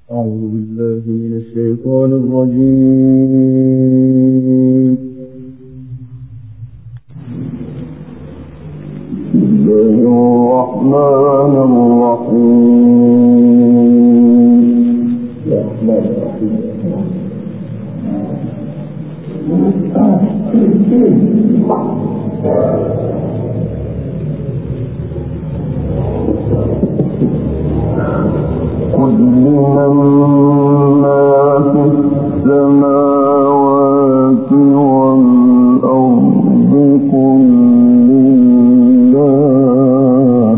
أعوذ بالله من الشيطان الرجيم. بسم الله الرحمن قل لمن ما في السماوات والأرض قل لله.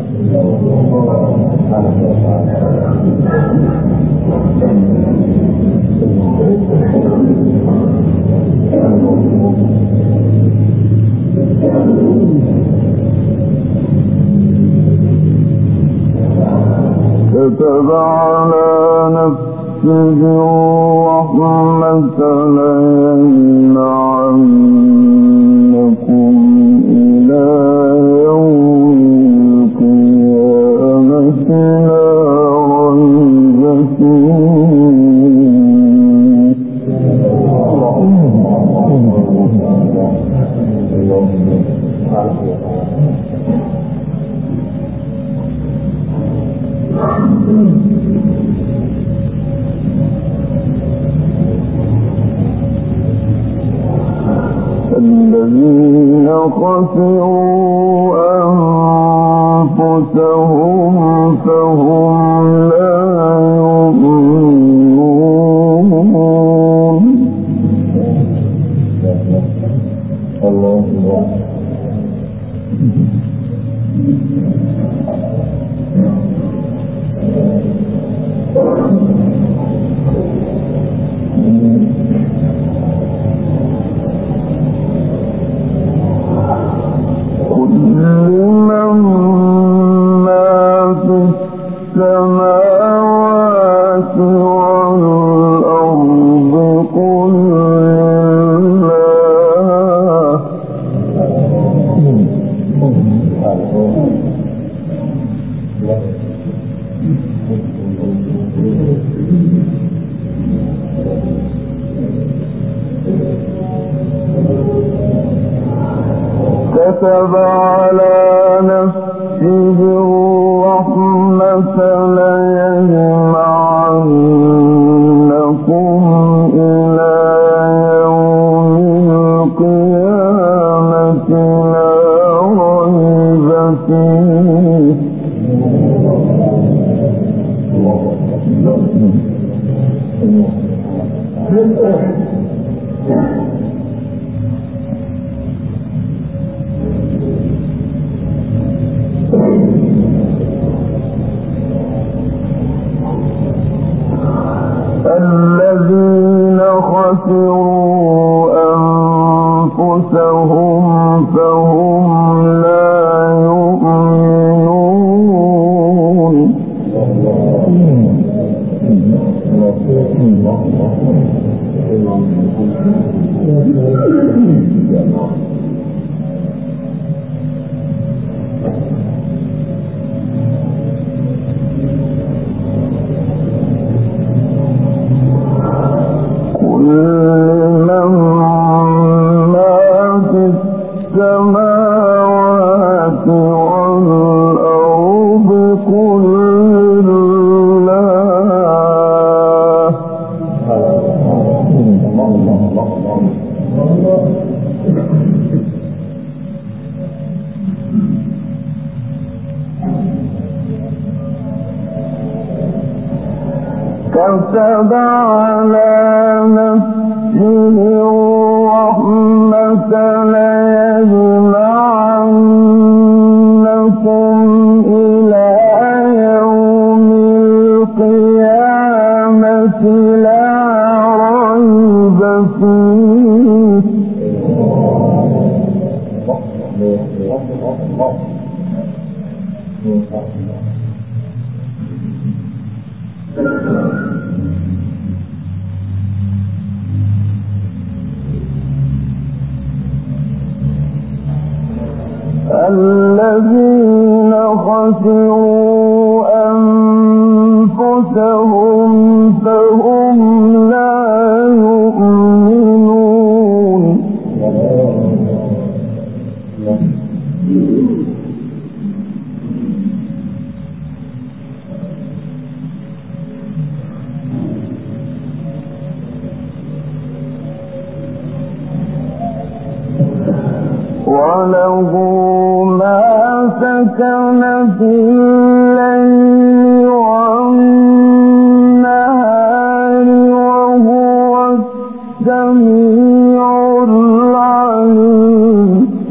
كتب على نفسه الرحمة ليجمعنكم إلى يوم القيامة لا ريب الذين خسروا أنفسهم فهم لا يؤمنون. كتب على نفسه الرحمة ليجمعنكم إلى يوم القيامة لا ريب فيه. الذين خسروا أنفسهم فهم لا يؤمنون. السماوات والأرض قل لله. كتب على نفسه الرحمة ليجمعنكم إلى يوم القيامة لا ريب فيه. الذين خسروا أنفسهم وله ما سكن في الليل والنهار وهو السميع العليم.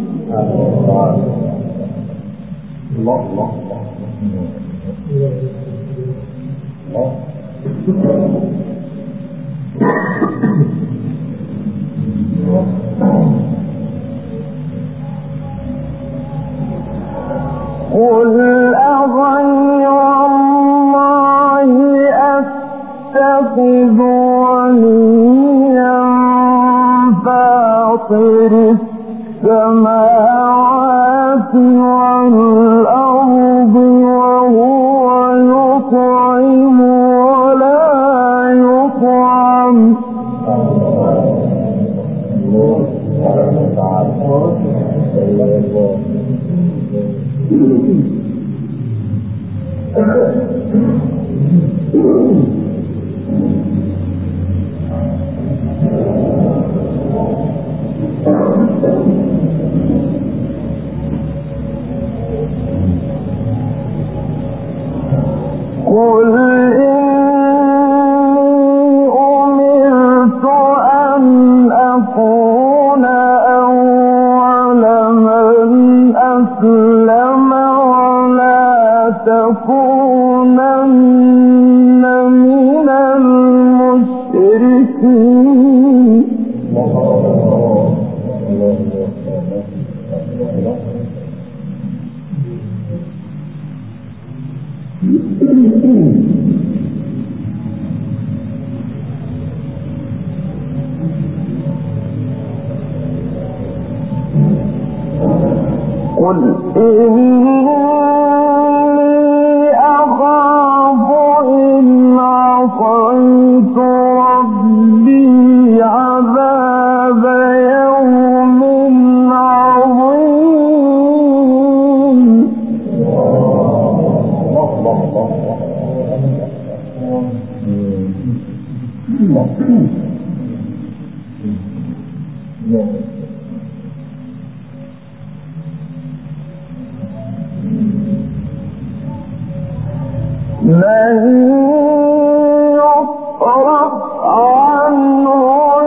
قل أغير الله أتخذ وليا فاطر السماوات والأرض وهو يطعم ولا يطعم قل إني أمرت أن أكون أول من أسلم ولا تكونن من المشركين. قل إني أخاف إن عصيت ربي عذاب يوم عظيم. من يصرف عنه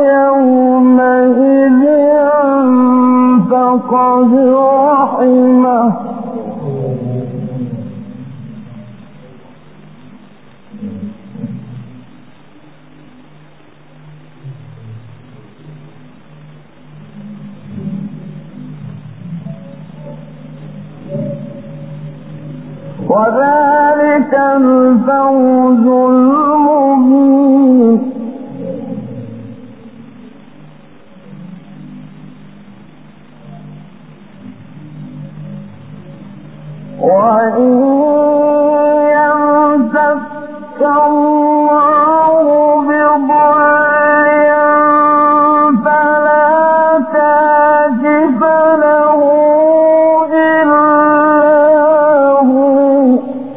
يومئذ فقد رحمه وذلك الفوز المبين. وإن يمسك الله بضر فلا كاشف له إلا هو.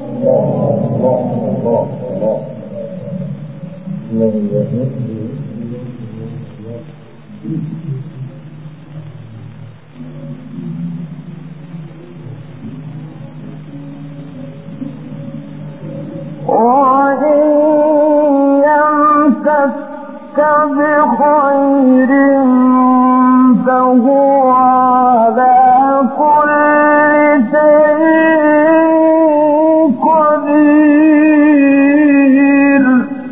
وإن يمسك بخير فهو على كل شيء قدير.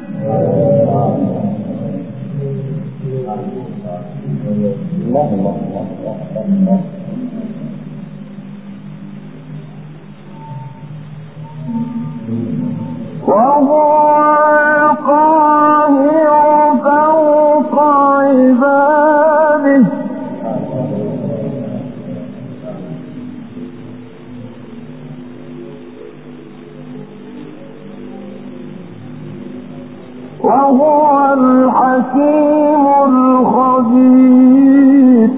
وهو القاهر فوق عباده وهو الحكيم الخبير.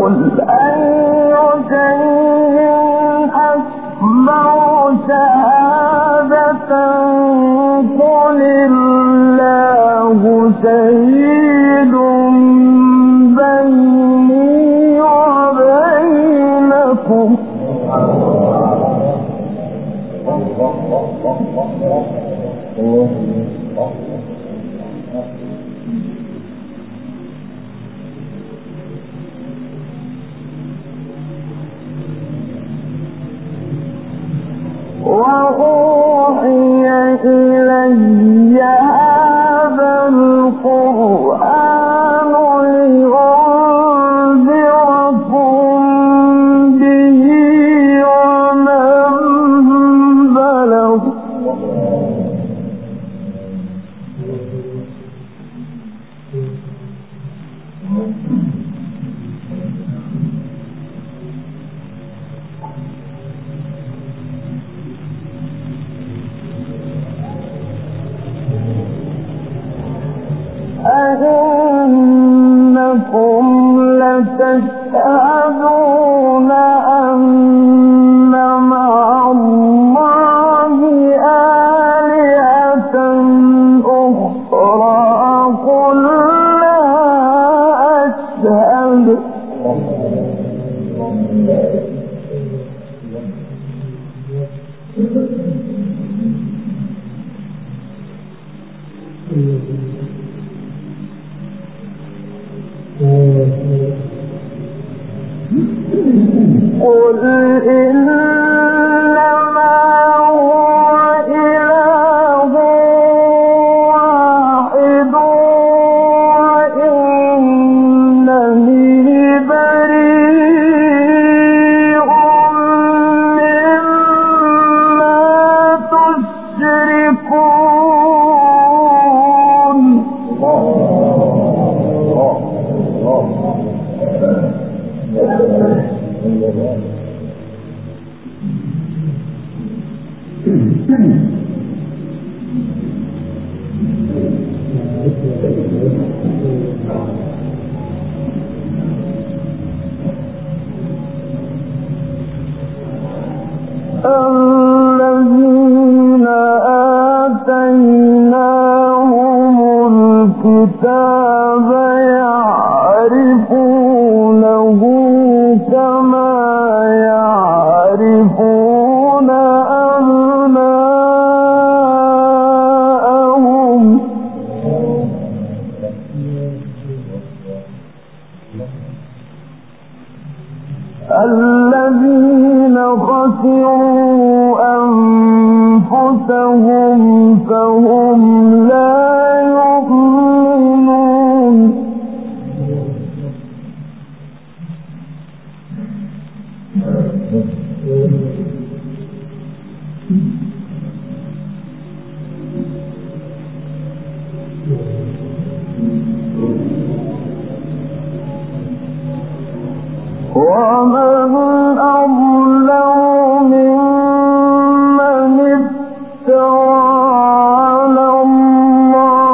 قل أي شيء أكبر شهادة قل الله شهيد بيني وبينكم وأوحي إلي هذا القرآن لأنذركم به ومن بلغ أئنكم لتشهدون أن مع الله آلهة أخرى قل لا أشهد قل إنما هو إله واحد وإنني بريء مما تشركون الذين آتيناهم الكتاب يعرفونه كما يعرفون أبناءهم الذين خسروا أنفسهم فهم لا يؤمنون ومن أظلم ممن افترى على الله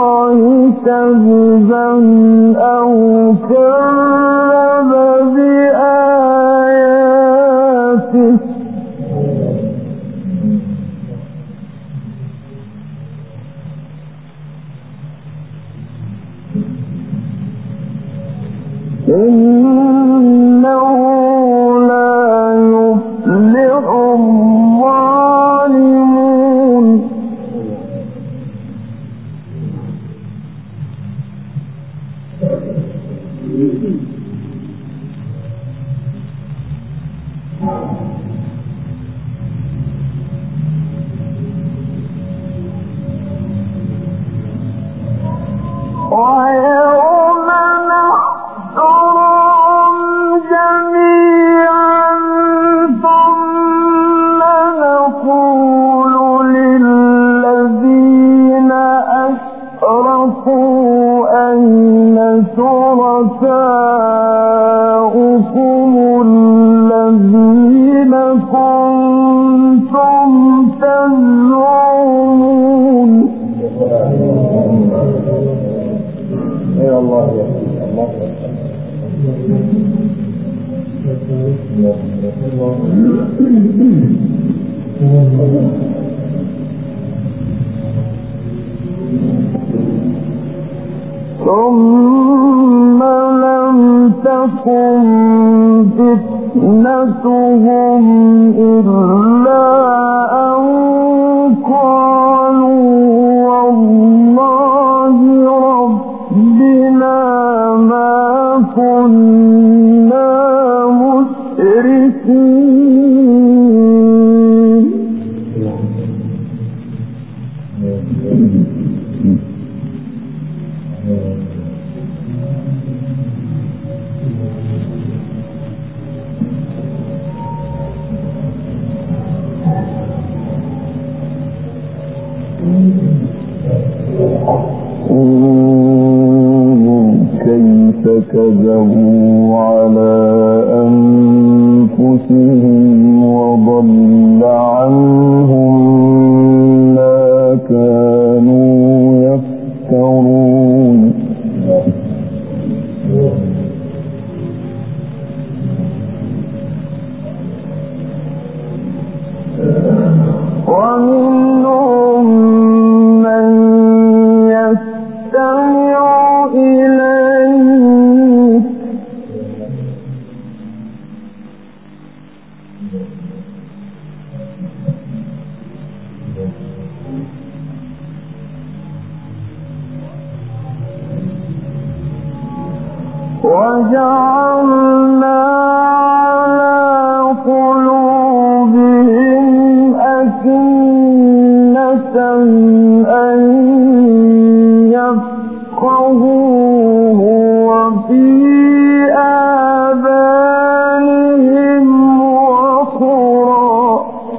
ثم لم تكن فتنتهم إلا أن قالوا والله ربنا ما كنا مشركين. كيف كذبوا على أنفسهم وضل عنهم ما كانوا يفترون. ومنهم من يستمع إليك وجعلنا على قلوبهم أكنة أن يفقهوه وفي آذانهم وقرا.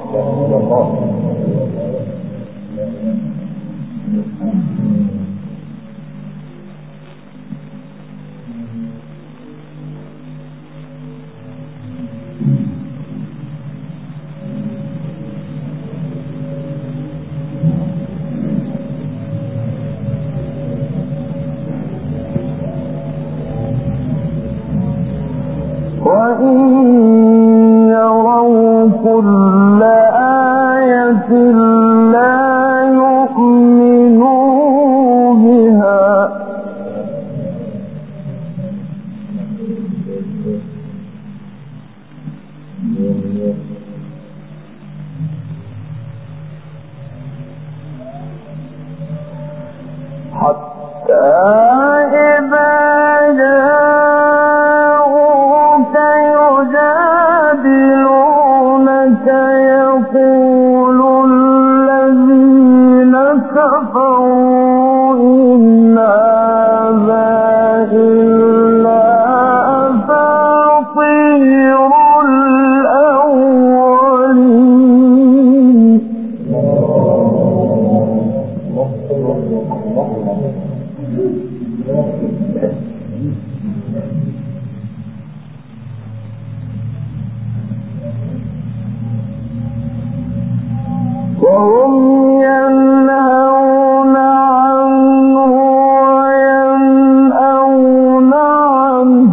وإن يروا كل آية لا يؤمنوا بها حتى إذا جاءوك يجادلونك يقول الذين كفروا إن هذا إلا أساطير الأولين. وهم ينهون عنه وينأون عنه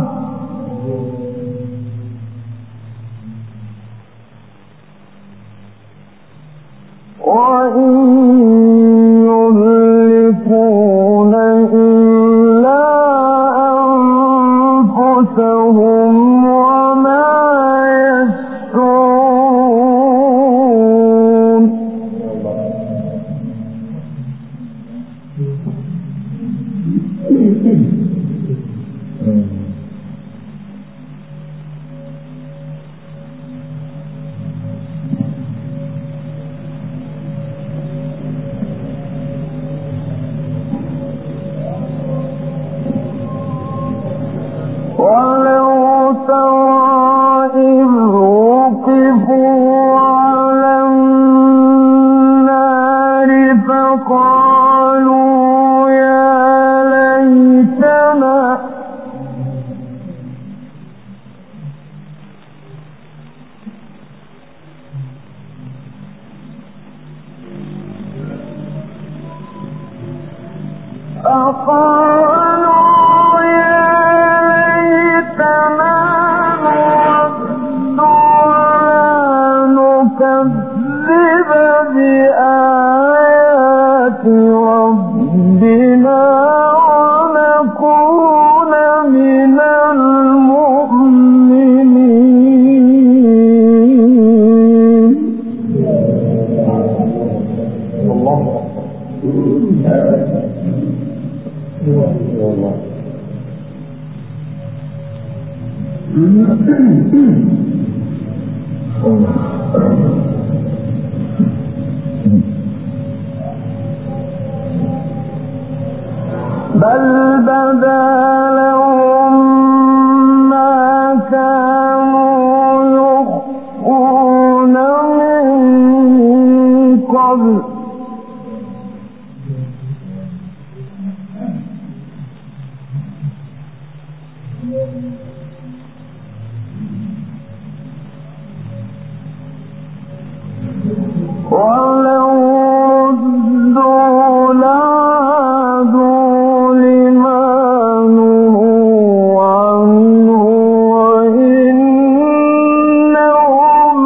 وإن يهلكون إلا أنفسهم وما يشعرون. ولو ترى إذ وقفوا على النار فقالوا يا ليتنا فقالوا يا ليتنا نرد نكذب بآيات ربنا ونكون من المؤمنين. بل بدا لهم ما كانوا يخفون من قبل ولو ردوا لعادوا لما نهوا عنه وإنهم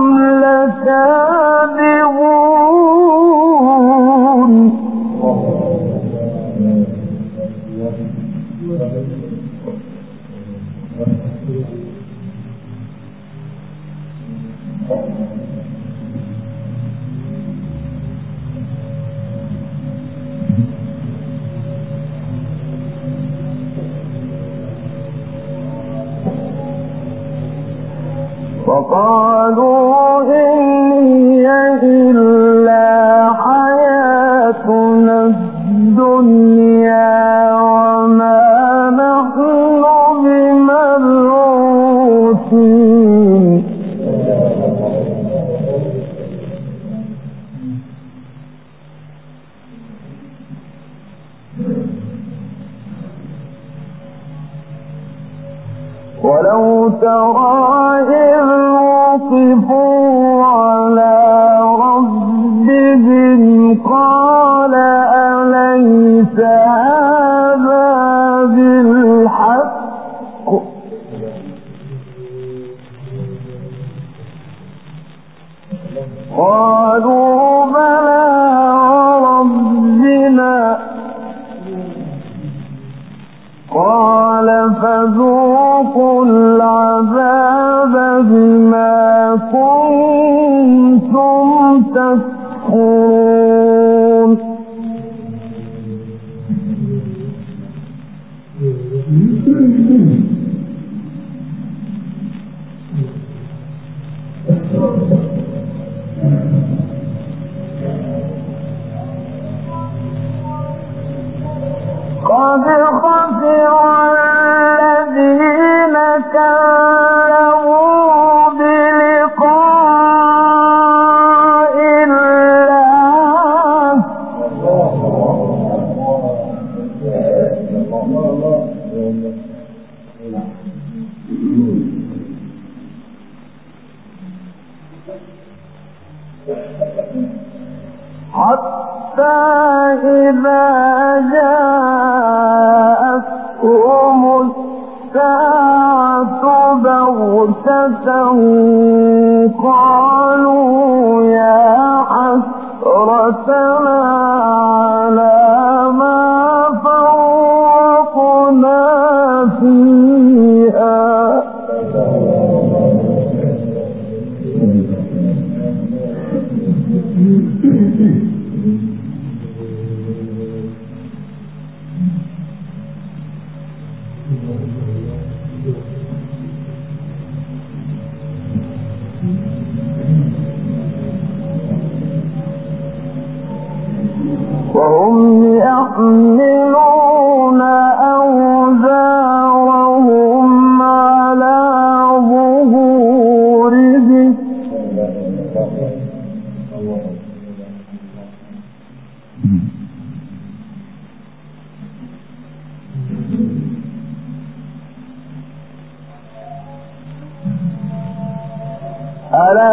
لكاذبون. وقالوا إن هي إلا حياتنا الدنيا وما نحن بمبعوثين. ولو ترى إذ وقفوا على ربهم قال أليس هذا بالحق قالوا بلى وربنا قال فذوقوا العذاب بما كنتم تكفرون. قد خسر الذين كذبوا بلقاء الله حتى إذا جاءتهم الساعة بغتة قالوا يا حسرتنا على ما فرطنا فيها وهم يحملون أوزارهم على ظهورهم ألا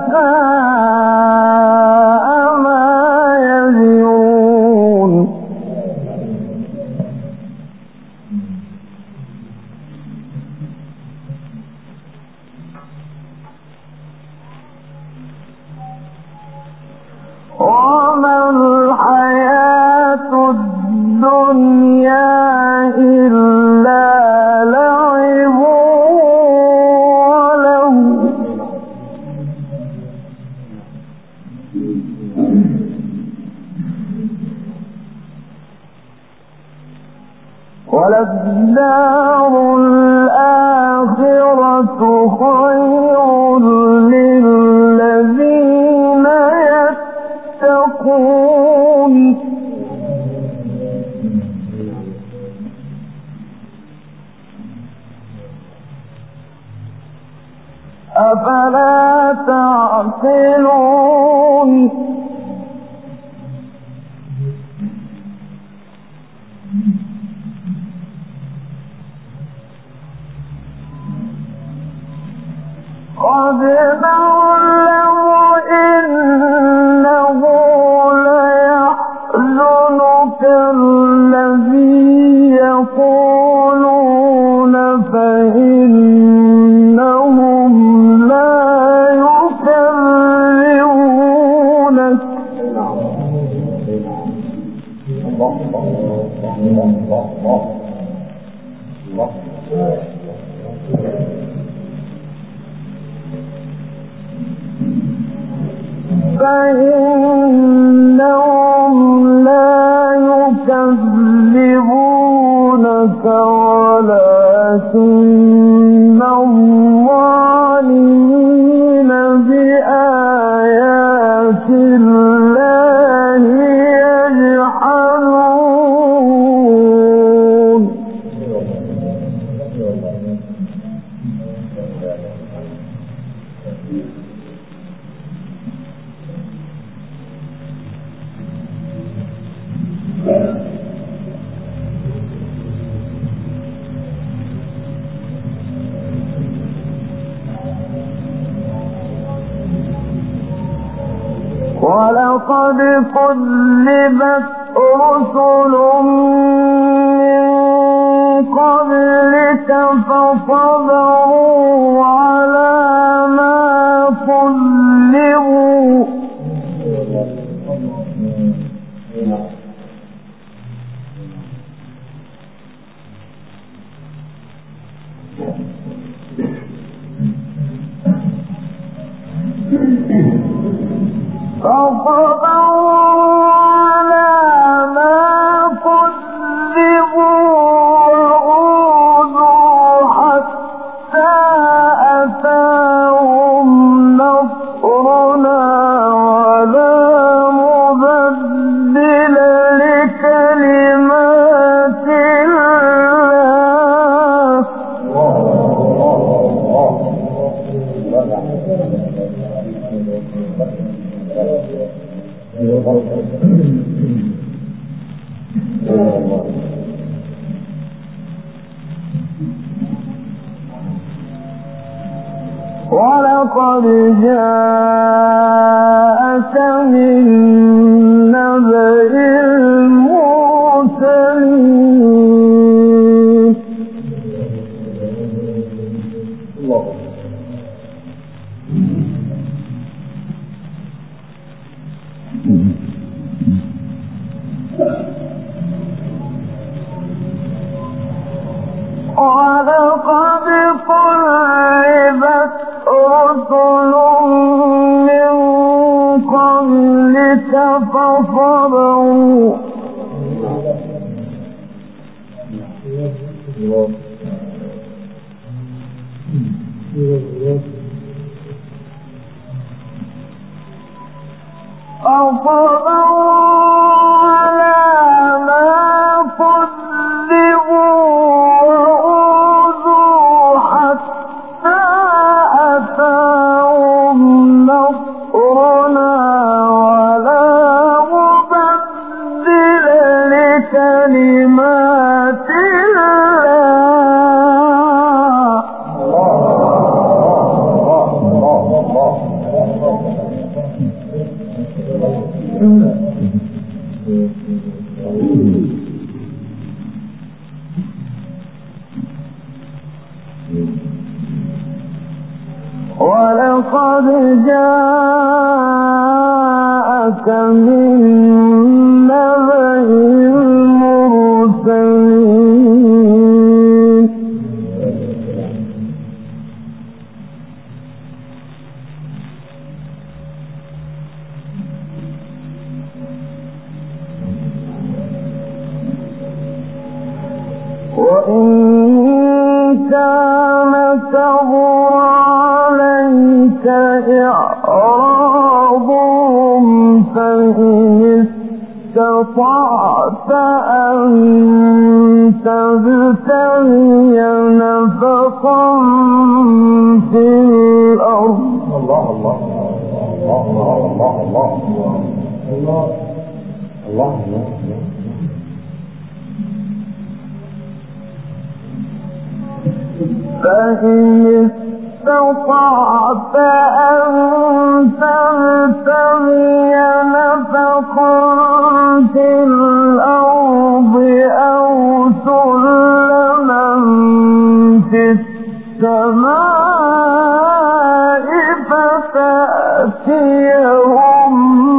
ساء ما يزرون. وما الحياة الدنيا إلا لعب ولهو وللدار الآخرة خير للذين يتقون أفلا تعقلون قد نعلم إنه ليحزنك الذي يقولون فإنهم لا يكذبونك فإنهم لا يكذبونك ولكن الظالمين بآيات الله يجحدون ولقد كذبت رسل من قبلك فصبروا على ما كذبوا وأوذوا حتى أتاهم نصرنا ولا مبدل لكلمات ولقد جاءك من نبأ المرسلين ولقد كذبت رسل من قبلك فصبروا على ما كذبوا وأوذوا حتى أتاهم نصرنا ولا مبدل لكلمات ولقد جاءك جاءك من نبأ المرسلين وإن كان كبر عليك إعراضهم فإن استطعت أن تبتغي نفقا في الأرض الله الله الله الله الله الله الله الله فإن استطعت أن تبتغي نفقا في الأرض أو سلما في السماء فتأتيهم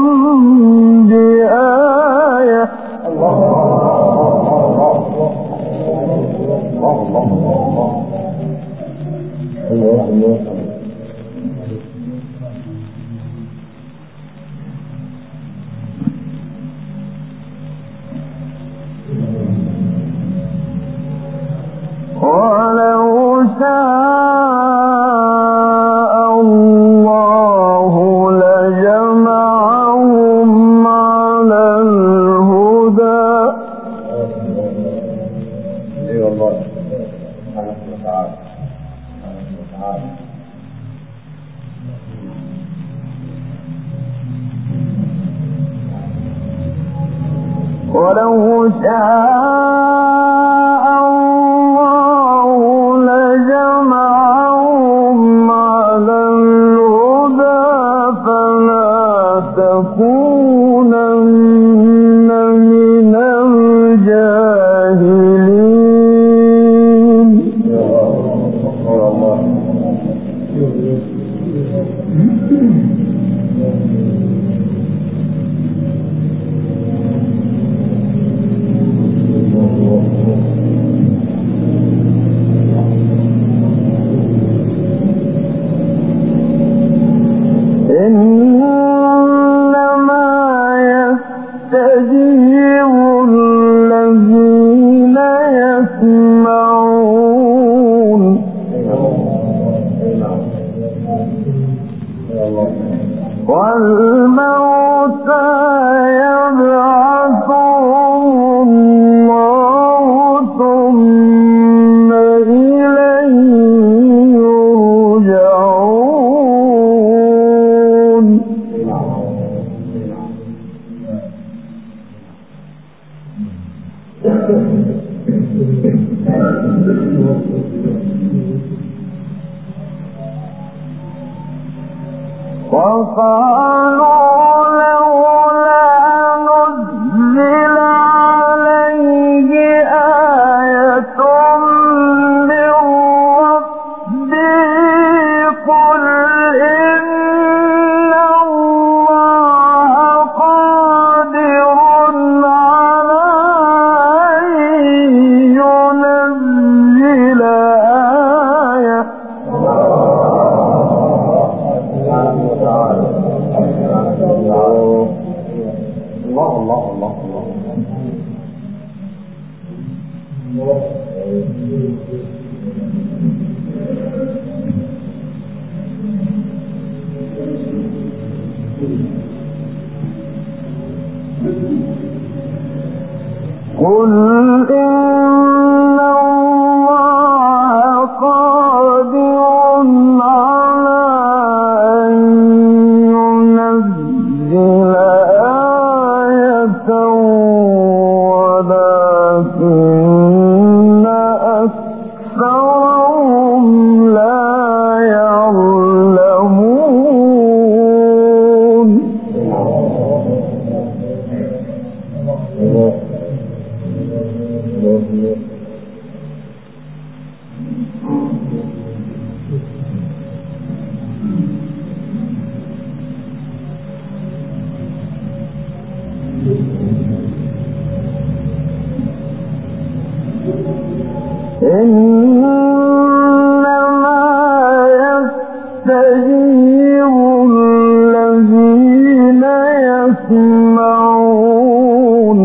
بآية ولو شاء الله لجمعهم على الهدى اي والله سبحانه وتعالى ولو شاء الله لجمعهم على الهدى فلا تكونن من الجاهلين إنما يستجيب الذين يسمعون والموتى يبعثهم الله ثم إليه يرجعون وقالوا لولا نزل عليه آية من ربه قل إن الله قادر على أن ينزل آية الله الله الله قل إن الله قادر على أن ينزل آية ولكن أكثرهم لا يعلمون إنما يستجيب الذين يسمعون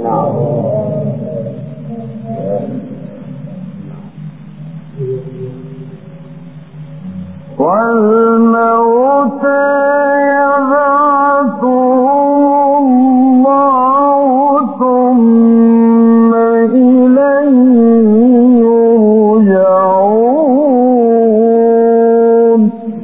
والموتى يبعثهم الله ثم إليه يرجعون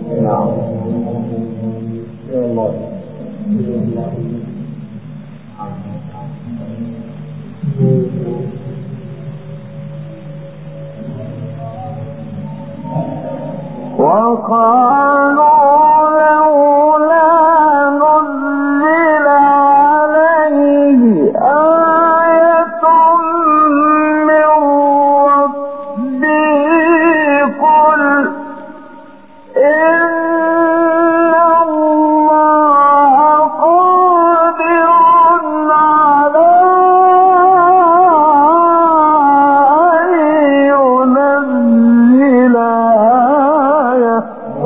وقالوا لولا نزل عليه آية من ربه قل إن الله قادر على أن ينزل آية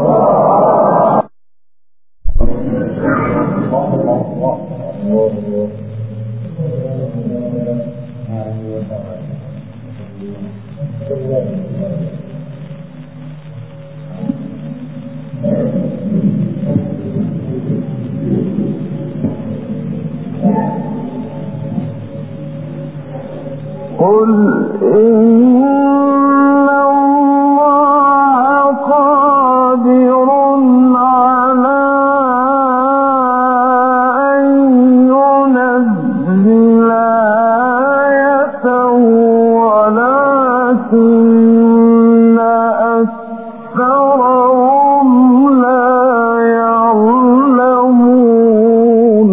قل إن الله قادر على أن ينزل آية ولكن أكثرهم لا يعلمون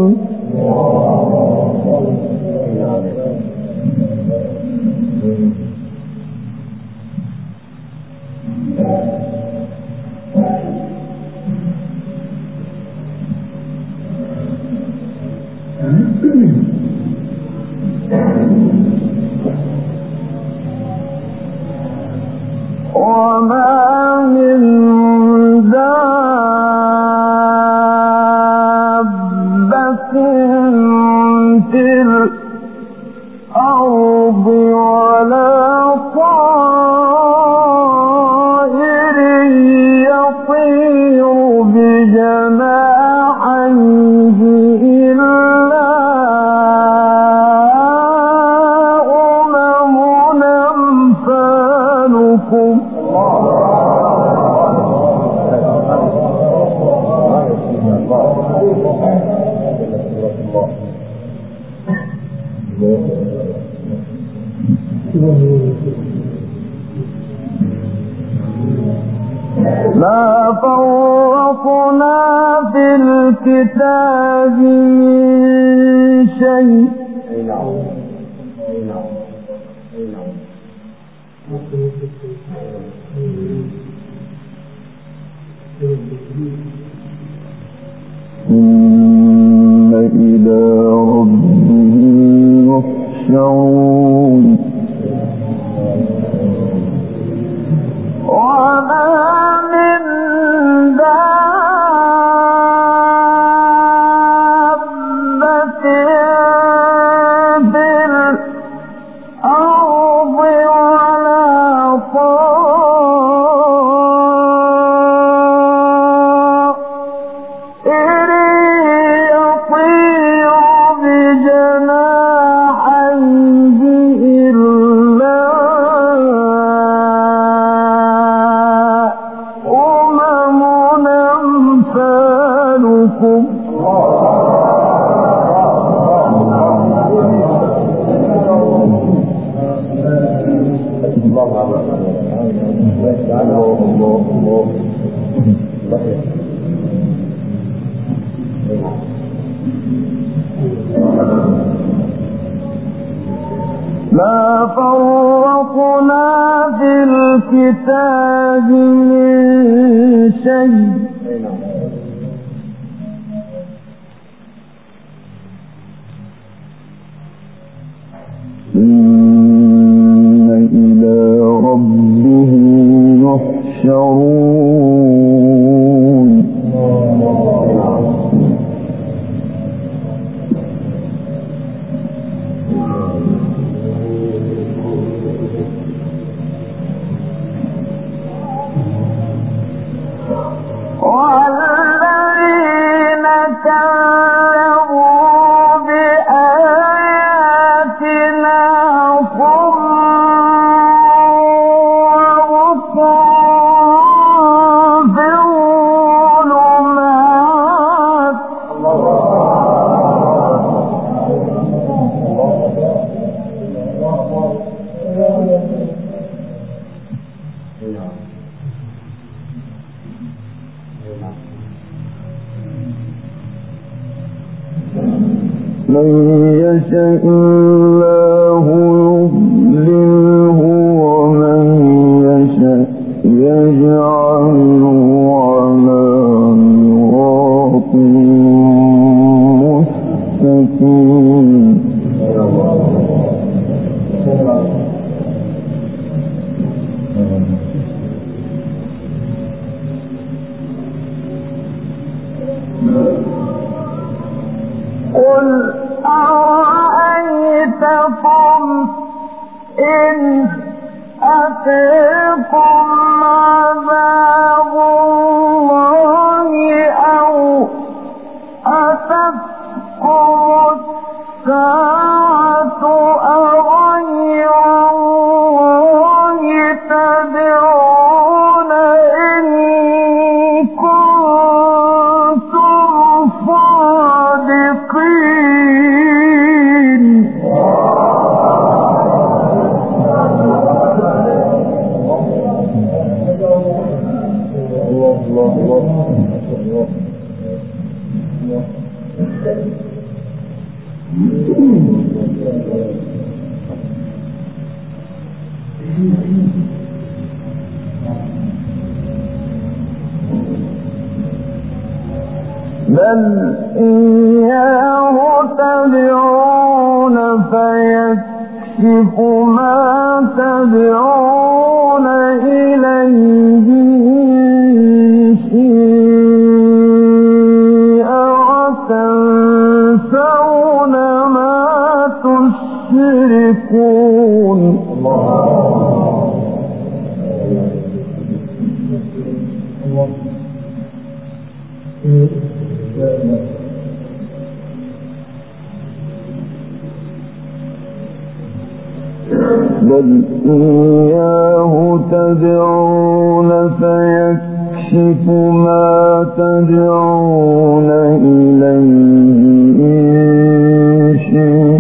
وما من دابة في الأرض ولا طائر يطير بجناحيه إلا أمم أمثالكم ما فرطنا في الكتاب من شيء ثم إلى ربهم يحشرون وما من دابة في الأرض ولا طائر يطير بجناحيه إلا أمم أمثالكم ما فرطنا في الكتاب من شيء ثم إلى من يشاء الله يضلله ومن يشاء يجعله على صراط مستقيم. قل أرأيتكم إن أتاكم عذاب الله أو أتتكم الساعة أغير الله تدعون إن كنتم صادقين. بل إياه تدعون فيكشف ما تدعون إليه إن شاء وتنسون ما تشركون. بل إياه تدعون فيكشف ما تدعون إليه إن شاء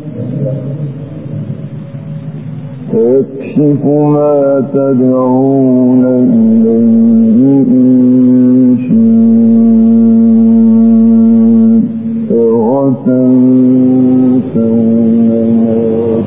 فيكشف ما تدعون إليه إن شاء وتنسون ما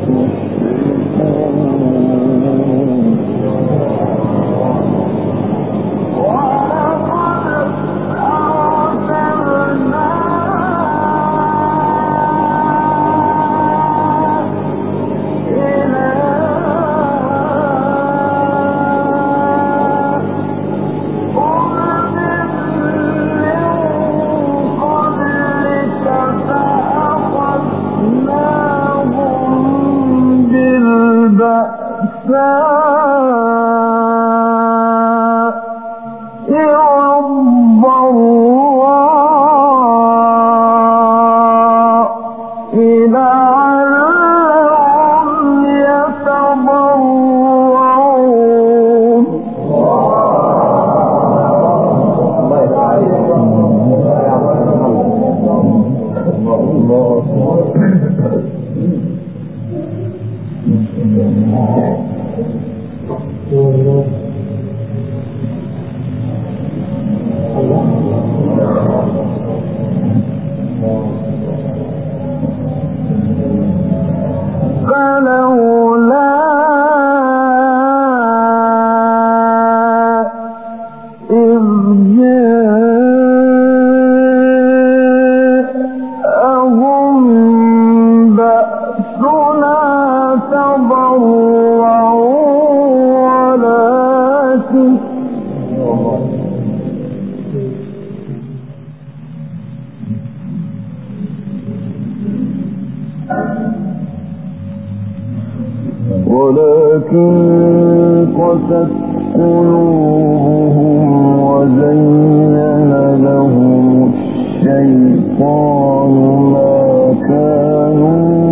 ولكن قست قلوبهم وزين لهم الشيطان ما كانوا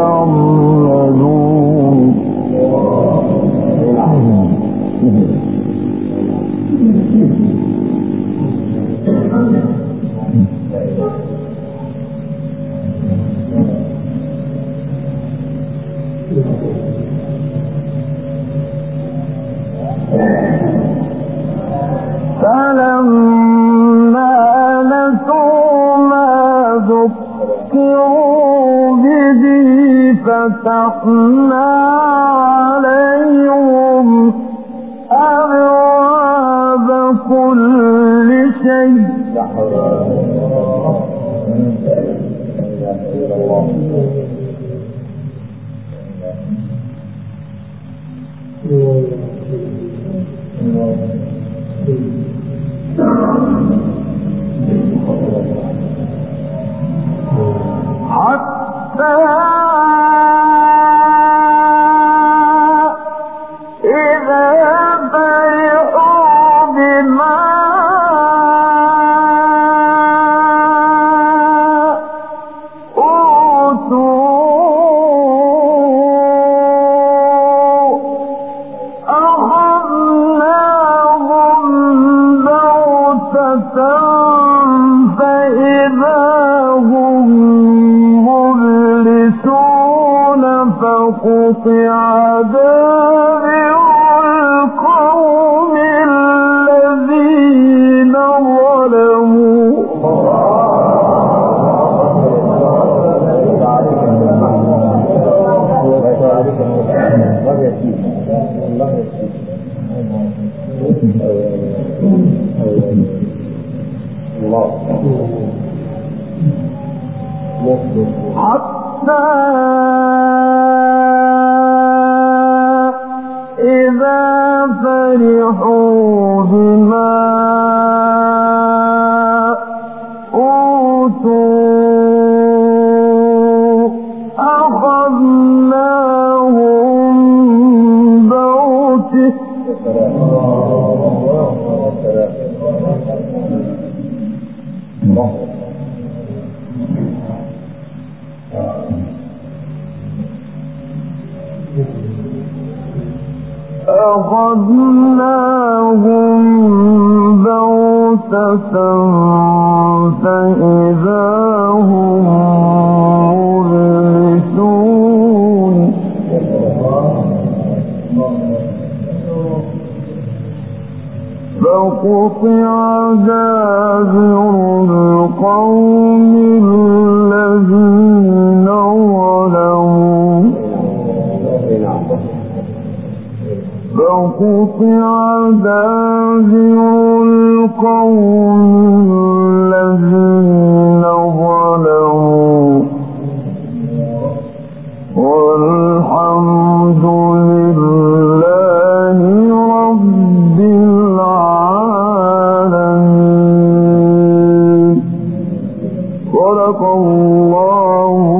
يعملون. فلما نسوا ما ذكروا مكروا به فتحنا عليهم أبواب كل شيء حتى إذا فرحوا بما أوتوا أخذناهم بغتة فإذا هم مبلسون فقطع دابر القوم الذين ظلموا حتى إذا فرحوا بما أوتوا أخذناهم بغتة أخذناهم بغتة فإذا هم مبلسون فقطع دابر القوم الذين ظلموا فقطع دابر القوم الذين ظلموا والحمد لله رب العالمين. صدق الله